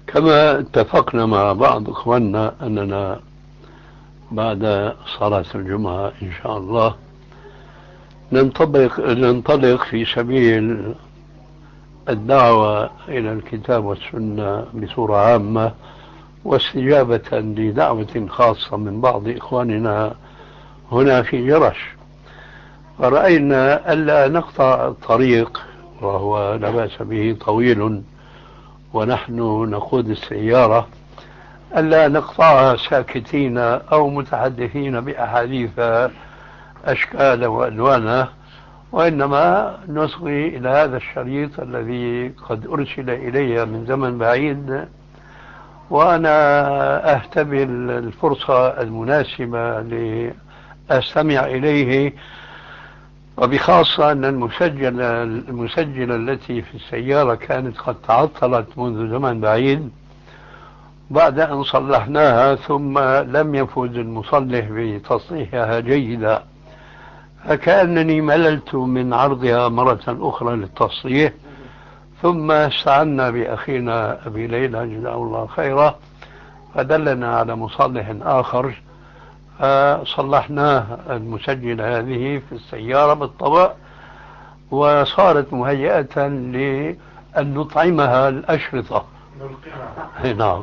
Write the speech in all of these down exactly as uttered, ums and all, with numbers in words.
كما اتفقنا مع بعض إخواننا أننا بعد صلاة الجمعة إن شاء الله ننطلق ننطلق في سبيل الدعوة إلى الكتاب والسنة بصورة عامة، واستجابة لدعوة خاصة من بعض إخواننا هنا في جرش. فرأينا ألا نقطع الطريق، وهو لا بأس به طويل ونحن نقود السيارة، ألا نقطعها ساكتين أو متحدثين بأحاديث أشكال وألوانا، وإنما نصغي إلى هذا الشريط الذي قد أرسل إلي من زمن بعيد، وأنا أهتبل الفرصة المناسبة لأستمع إليه، وبخاصة أن المسجل المسجلة التي في السيارة كانت قد تعطلت منذ زمن بعيد بعد أن صلحناها، ثم لم يفوز المصلح بتصليحها جيدا، فكأنني مللت من عرضها مرة أخرى للتصليح. ثم استعنا بأخينا أبي ليلى جزاه الله خيرا فدلنا على مصلح آخر، فصلحناه المسجلة هذه في السيارة بالطبع، وصارت مهيئة لأن نطعمها الأشرطة. نعم.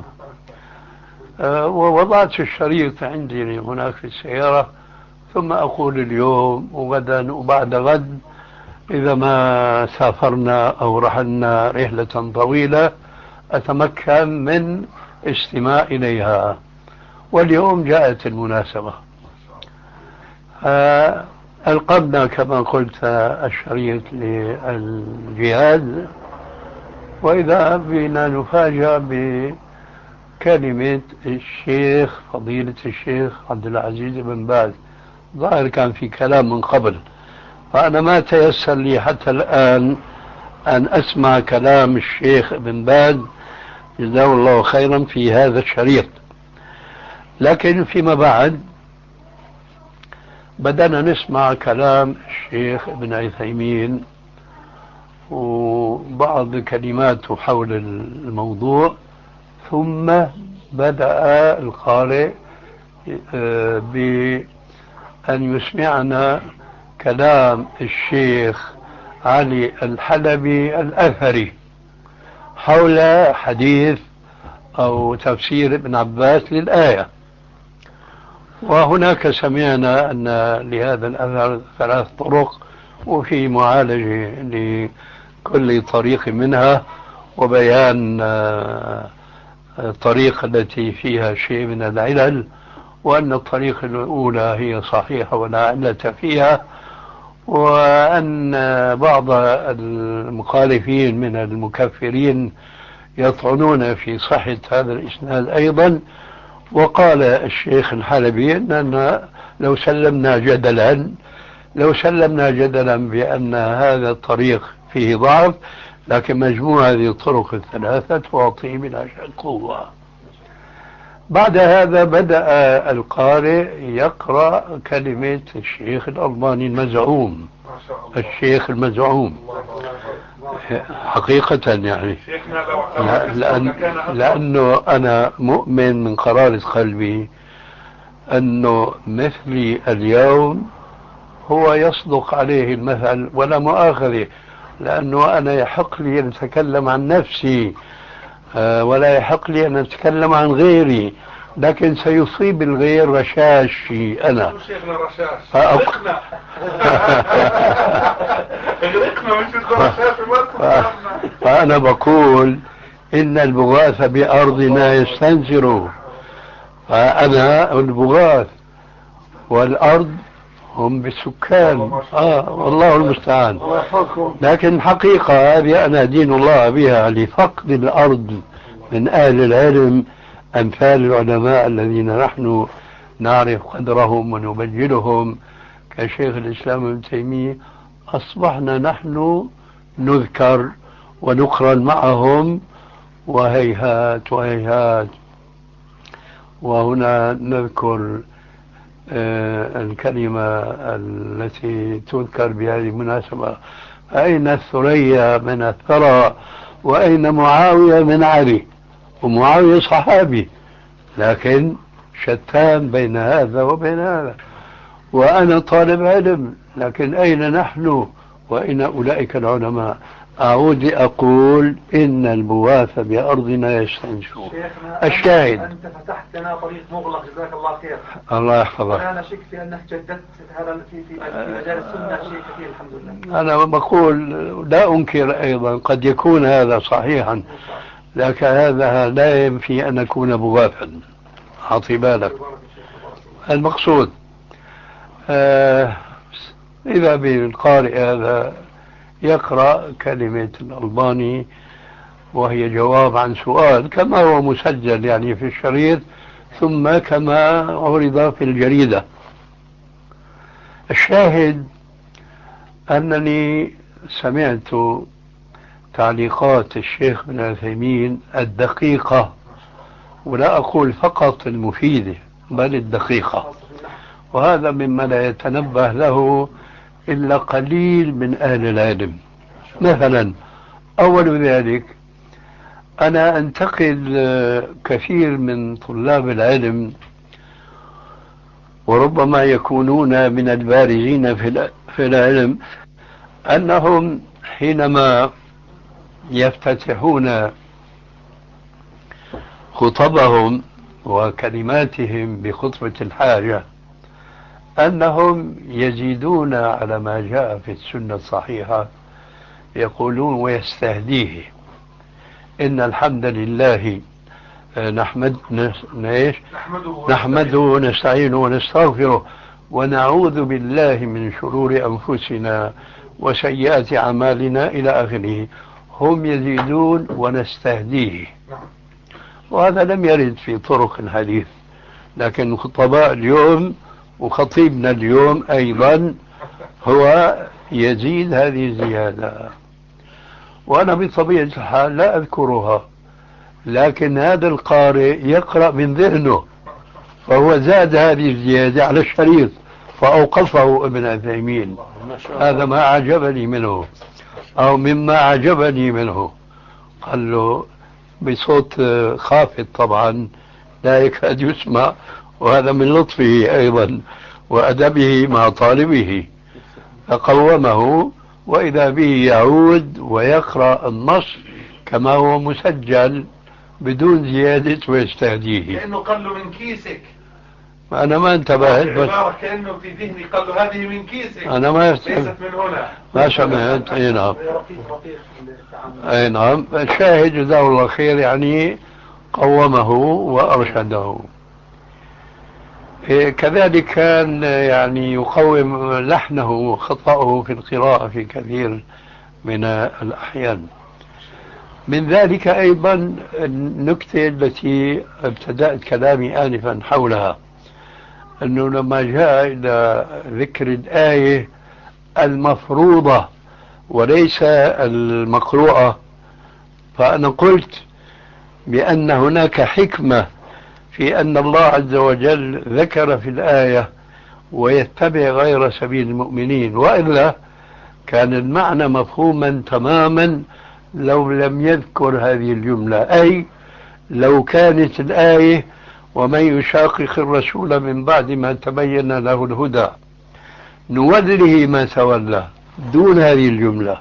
ووضعت الشريط عندي هناك في السيارة، ثم أقول اليوم وغدا وبعد غد إذا ما سافرنا أو رحلنا رحلة طويلة أتمكن من استماع إليها، واليوم جاءت المناسبة. ألقبنا كما قلت الشريط للجهاد، وإذا بنا نفاجأ بكلمة الشيخ فضيلة الشيخ عبد العزيز بن باز. ظاهر كان في كلام من قبل، فأنا ما تيسر لي حتى الآن أن أسمع كلام الشيخ بن باز جزاه الله خيرا في هذا الشريط. لكن فيما بعد بدأنا نسمع كلام الشيخ ابن عثيمين وبعض كلماته حول الموضوع، ثم بدأ القارئ بأن يسمعنا كلام الشيخ علي الحلبي الأثري حول حديث أو تفسير ابن عباس للآية. وهناك سمعنا أن لهذا الأثر ثلاث طرق، وفي معالجة لكل طريق منها، وبيان الطريقة التي فيها شيء من العلل، وأن الطريقة الأولى هي صحيحة ولا علة فيها، وأن بعض المخالفين من المكفرين يطعنون في صحة هذا الإسناد أيضا. وقال الشيخ الحلبي أننا لو سلمنا جدلا لو سلمنا جدلا بأن هذا الطريق فيه ضعف، لكن مجموع هذه الطرق الثلاثة تعطي بلا شك قوة. بعد هذا بدأ القارئ يقرأ كلمة الشيخ الألباني المزعوم، الشيخ المزعوم حقيقة يعني، لأن لأنه أنا مؤمن من قرارة قلبي أنه مثلي اليوم هو يصدق عليه المثل ولا مؤاخذة، لأنه أنا يحق لي أن أتكلم عن نفسي ولا يحق لي أن أتكلم عن غيري، لكن سيصيب الغير رشاشي أنا. شيخنا رشاش اغرقنا اغرقنا مش رشاش. فأنا بقول إن البغاث بأرضنا يستنزروا، فأنا البغاث والأرض هم بالسكان. آه والله المستعان. لكن حقيقة هذه أنا دين الله بها لفقد الأرض من أهل العلم أمثال العلماء الذين نحن نعرف قدرهم ونبجلهم كشيخ الإسلام ابن تيمية. أصبحنا نحن نذكر ونقرن معهم، وهيهات وهيهات. وهنا نذكر آه الكلمة التي تذكر بهذه المناسبة: أين الثريا من الثرى وأين معاوية من علي؟ ومعاوية صحابي، لكن شتان بين هذا وبين هذا. وأنا طالب علم، لكن أين نحن وأين أولئك العلماء؟ أعود أقول إن البواث بأرضنا يستنشقون. الشاهد أنت فتحت لنا طريق مغلق، جزاك الله خير. الله يحفظك. أنا لا شك في أنك جددت هذا في في مجال السنة شيء كثير الحمد لله. أنا بقول لا أنكر أيضا قد يكون هذا صحيحا، لكن هذا لا ينفي أن أكون بوافا. أعطي بالك. المقصود آه إذا بالقارئ هذا يقرأ كلمة الألباني وهي جواب عن سؤال كما هو مسجل يعني في الشريط، ثم كما عرض في الجريدة. الشاهد أنني سمعت تعليقات الشيخ ابن عثيمين الدقيقة، ولا أقول فقط المفيدة بل الدقيقة، وهذا مما لا يتنبه له إلا قليل من أهل العلم. مثلا أول ذلك أنا أنتقد كثير من طلاب العلم، وربما يكونون من البارزين في العلم، أنهم حينما يفتتحون خطبهم وكلماتهم بخطبة الحاجة أنهم يزيدون على ما جاء في السنة الصحيحة، يقولون ويستهديه إن الحمد لله نحمد نحمده ونستعينه ونستغفره ونعوذ بالله من شرور أنفسنا وسيئات أعمالنا إلى آخره. هم يزيدون ونستهديه، وهذا لم يرد في طرق الحديث، لكن خطباء اليوم وخطيبنا اليوم أيضا هو يزيد هذه الزيادة، وأنا بطبيعة الحال لا أذكرها، لكن هذا القارئ يقرأ من ذهنه، فهو زاد هذه الزيادة على الشريط فأوقفه ابن عثيمين. هذا ما عجبني منه، أو مما عجبني منه. قال له بصوت خافت طبعا لا يكاد يسمع، وهذا من لطفه أيضا وأدبه مع طالبه، فقومه وإذا به يعود ويقرأ النص كما هو مسجل بدون زيادة ويستهديه. كأنه قال له من كيسك. أنا ما انتبهت، بس كأنه في ذهني قال له هذه من كيسك، أنا ما ليست من هنا. ما سمعت. أي نعم، أي نعم. الشاهد جزاه الله خير، يعني قومه وأرشده. كذلك كان يعني يقوم لحنه وخطأه في القراءة في كثير من الأحيان. من ذلك أيضا النكتة التي ابتدأت كلامي آنفا حولها، أنه لما جاء إلى ذكر الآية المفروضة وليس المقروءة، فأنا قلت بأن هناك حكمة في أن الله عز وجل ذكر في الآية ويتبع غير سبيل المؤمنين، وإلا كان المعنى مفهوما تماما لو لم يذكر هذه الجملة، أي لو كانت الآية ومن يشاقق الرسول من بعد ما تبين له الهدى نوله ما تولى دون هذه الجملة،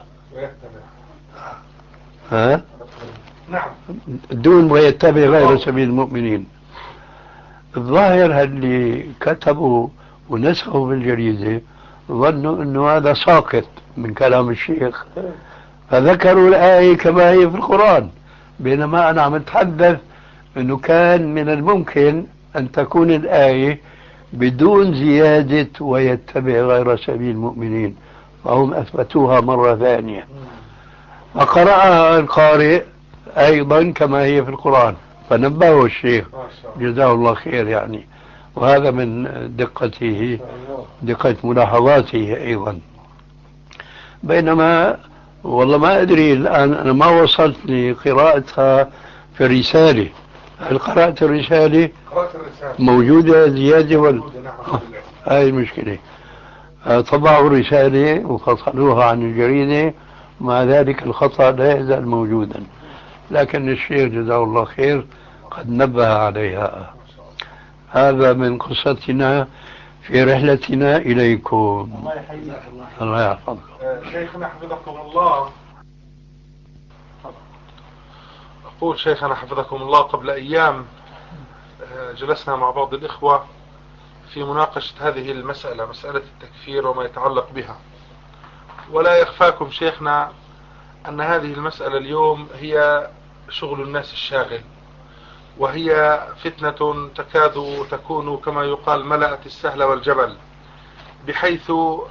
ها؟ نعم، دون ويتبع غير سبيل المؤمنين. الظاهر اللي كتبوا ونسخوا في الجريدة ظنوا أنه هذا ساقط من كلام الشيخ، فذكروا الآية كما هي في القرآن، بينما أنا عم أتحدث أنه كان من الممكن أن تكون الآية بدون زيادة ويتبع غير سبيل المؤمنين، فهم أثبتوها مرة ثانية، فقرأها القارئ أيضا كما هي في القرآن، فنبهه الشيخ جزاه الله خير يعني، وهذا من دقته دقة ملاحظاته أيضا. بينما والله ما أدري الآن، أنا ما وصلتني قراءتها في الرسالة. هل قرأت الرسالة؟ موجودة زيادة ولا؟ هاي المشكلة. طبعوا الرسالة وفصلوها عن الجريدة، مع ذلك الخطأ لا يزال موجودا، لكن الشيخ جزاه الله خير قد نبه عليها. هذا من قصتنا في رحلتنا إليكم. الله يحييك. الله يحفظكم. شيخنا حفظكم الله، أقول شيخنا حفظكم الله، قبل أيام جلسنا مع بعض الإخوة في مناقشة هذه المسألة، مسألة التكفير وما يتعلق بها. ولا يخفاكم شيخنا أن هذه المسألة اليوم هي شغل الناس الشاغل، وهي فتنة تكاد تكون كما يقال ملأت السهل والجبل، بحيث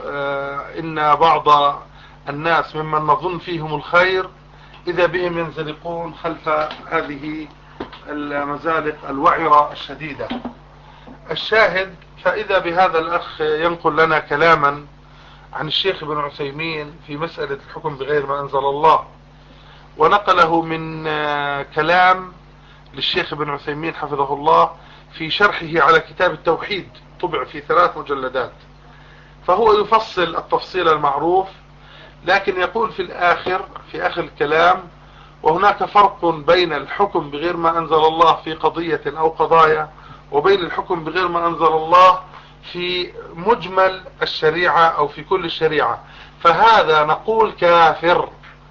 إن بعض الناس ممن نظن فيهم الخير إذا بهم ينزلقون خلف هذه المزالق الوعرة الشديدة. الشاهد، فإذا بهذا الأخ ينقل لنا كلاما عن الشيخ ابن عثيمين في مسألة الحكم بغير ما أنزل الله، ونقله من كلام للشيخ ابن عثيمين حفظه الله في شرحه على كتاب التوحيد، طبع في ثلاث مجلدات، فهو يفصل التفصيل المعروف، لكن يقول في الآخر في آخر الكلام: وهناك فرق بين الحكم بغير ما أنزل الله في قضية أو قضايا وبين الحكم بغير ما أنزل الله في مجمل الشريعة أو في كل الشريعة، فهذا نقول كافر.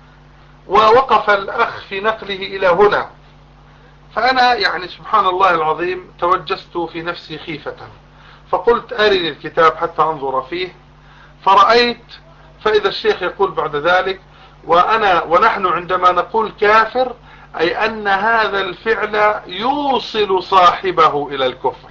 ووقف الأخ في نقله إلى هنا، فأنا يعني سبحان الله العظيم توجست في نفسي خيفة، فقلت أرني الكتاب حتى أنظر فيه، فرأيت فإذا الشيخ يقول بعد ذلك: وأنا ونحن عندما نقول كافر أي أن هذا الفعل يوصل صاحبه إلى الكفر.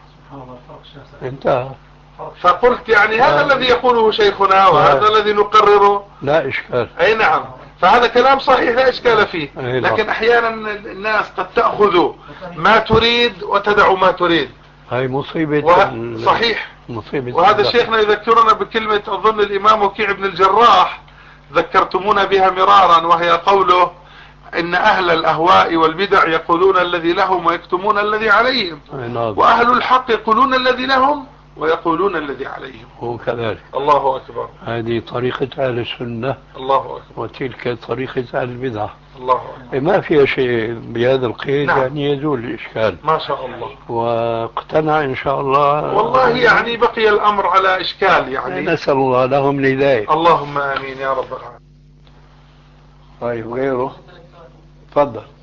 انتهى. فقلت يعني هذا آه. الذي يقوله شيخنا وهذا آه. الذي نقرره. لا إشكال. أي نعم، فهذا كلام صحيح لا إشكال فيه، أي لكن أحيانا الناس قد تأخذ ما تريد وتدع ما تريد. هاي مصيبة. وه... صحيح. مصيبة. وهذا شيخنا يذكرنا بكلمة أظن الإمام وكيع بن الجراح ذكرتمونا بها مرارا، وهي قوله: إن أهل الأهواء والبدع يقولون الذي لهم ويكتمون الذي عليهم، وأهل الحق يقولون الذي لهم ويقولون الذي عليهم. هو كذلك. الله أكبر. هذه طريقة أهل السنة. الله أكبر. وتلك طريقة أهل البدعة. الله أكبر. ما فيها شيء بهذا القيد. نعم. يعني يزول الإشكال. ما شاء الله. واقتنع إن شاء الله. والله يعني بقي الأمر على إشكال، يعني نسأل الله لهم الهداية. اللهم آمين يا رب العالمين. طيب غيره. تفضل.